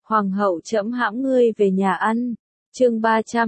Hoàng hậu trẫm hãm ngươi về nhà ăn. Chương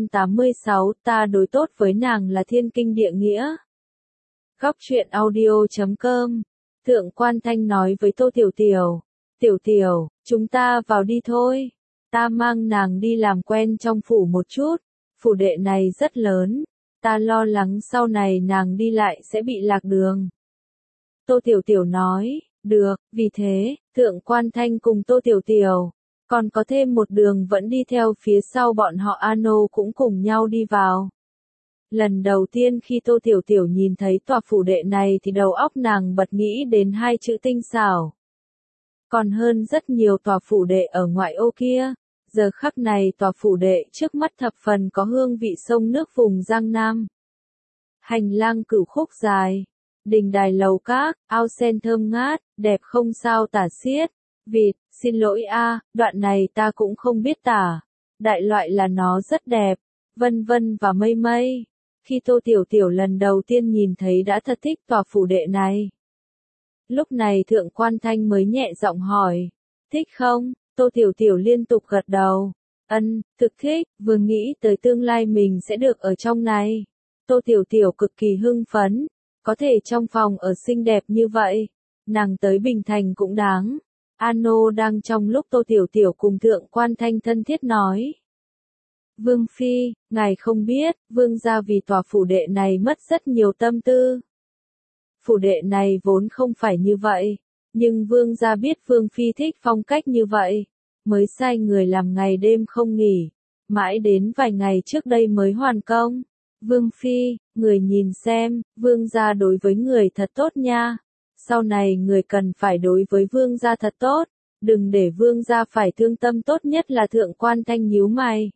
386, ta đối tốt với nàng là thiên kinh địa nghĩa. Góc truyện audio.com. Thượng Quan Thanh nói với Tô Tiểu Tiểu, Tiểu Tiểu, chúng ta vào đi thôi. Ta mang nàng đi làm quen trong phủ một chút. Phủ đệ này rất lớn. Ta lo lắng sau này nàng đi lại sẽ bị lạc đường. Tô Tiểu Tiểu nói, được, vì thế, Thượng Quan Thanh cùng Tô Tiểu Tiểu, còn có thêm một đường vẫn đi theo phía sau bọn họ Ano cũng cùng nhau đi vào. Lần đầu tiên khi Tô Tiểu Tiểu nhìn thấy tòa phủ đệ này thì đầu óc nàng bật nghĩ đến hai chữ tinh xảo. Còn hơn rất nhiều tòa phủ đệ ở ngoại ô kia, giờ khắc này tòa phủ đệ trước mắt thập phần có hương vị sông nước vùng Giang Nam. Hành lang cửu khúc dài, đình đài lầu các, ao sen thơm ngát, đẹp không sao tả xiết. Vịt, xin lỗi a, đoạn này ta cũng không biết tả. Đại loại là nó rất đẹp, vân vân và mây mây. Khi Tô Tiểu Tiểu lần đầu tiên nhìn thấy đã thật thích tòa phủ đệ này. Lúc này Thượng Quan Thanh mới nhẹ giọng hỏi, thích không? Tô Tiểu Tiểu liên tục gật đầu. Thực thích, vừa nghĩ tới tương lai mình sẽ được ở trong này. Tô Tiểu Tiểu cực kỳ hưng phấn, có thể trong phòng ở xinh đẹp như vậy, nàng tới Bình Thành cũng đáng. Ano đang trong lúc Tô Tiểu Tiểu cùng Thượng Quan Thanh thân thiết nói. Vương Phi, ngài không biết, Vương gia vì tòa phủ đệ này mất rất nhiều tâm tư. Phủ đệ này vốn không phải như vậy, nhưng Vương gia biết Vương Phi thích phong cách như vậy, mới sai người làm ngày đêm không nghỉ, mãi đến vài ngày trước đây mới hoàn công. Vương Phi, người nhìn xem, Vương gia đối với người thật tốt nha. Sau này người cần phải đối với Vương gia thật tốt, đừng để Vương gia phải thương tâm, tốt nhất là Thượng Quan Thanh nhíu mày.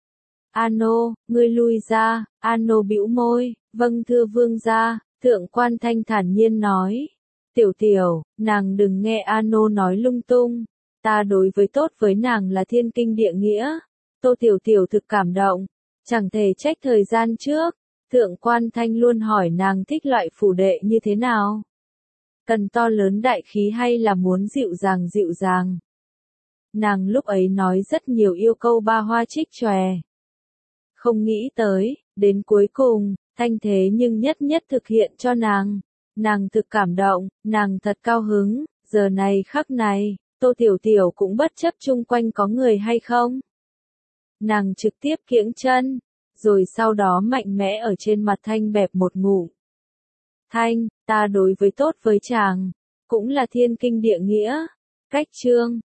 Ano, ngươi lui ra. Ano bĩu môi, vâng thưa Vương gia. Thượng Quan Thanh thản nhiên nói. Tiểu Tiểu, nàng đừng nghe Ano nói lung tung, ta đối với tốt với nàng là thiên kinh địa nghĩa. Tô Tiểu Tiểu thực cảm động, chẳng thể trách thời gian trước, Thượng Quan Thanh luôn hỏi nàng thích loại phủ đệ như thế nào. Cần to lớn đại khí hay là muốn dịu dàng dịu dàng. Nàng lúc ấy nói rất nhiều yêu câu ba hoa trích chòe. Không nghĩ tới, đến cuối cùng, Thanh thế nhưng nhất nhất thực hiện cho nàng. Nàng thực cảm động, nàng thật cao hứng, giờ này khắc này, Tô Tiểu Tiểu cũng bất chấp chung quanh có người hay không. Nàng trực tiếp kiễng chân, rồi sau đó mạnh mẽ ở trên mặt Thanh bẹp một ngụm. Thanh, ta đối với tốt với chàng, cũng là thiên kinh địa nghĩa. Cách chương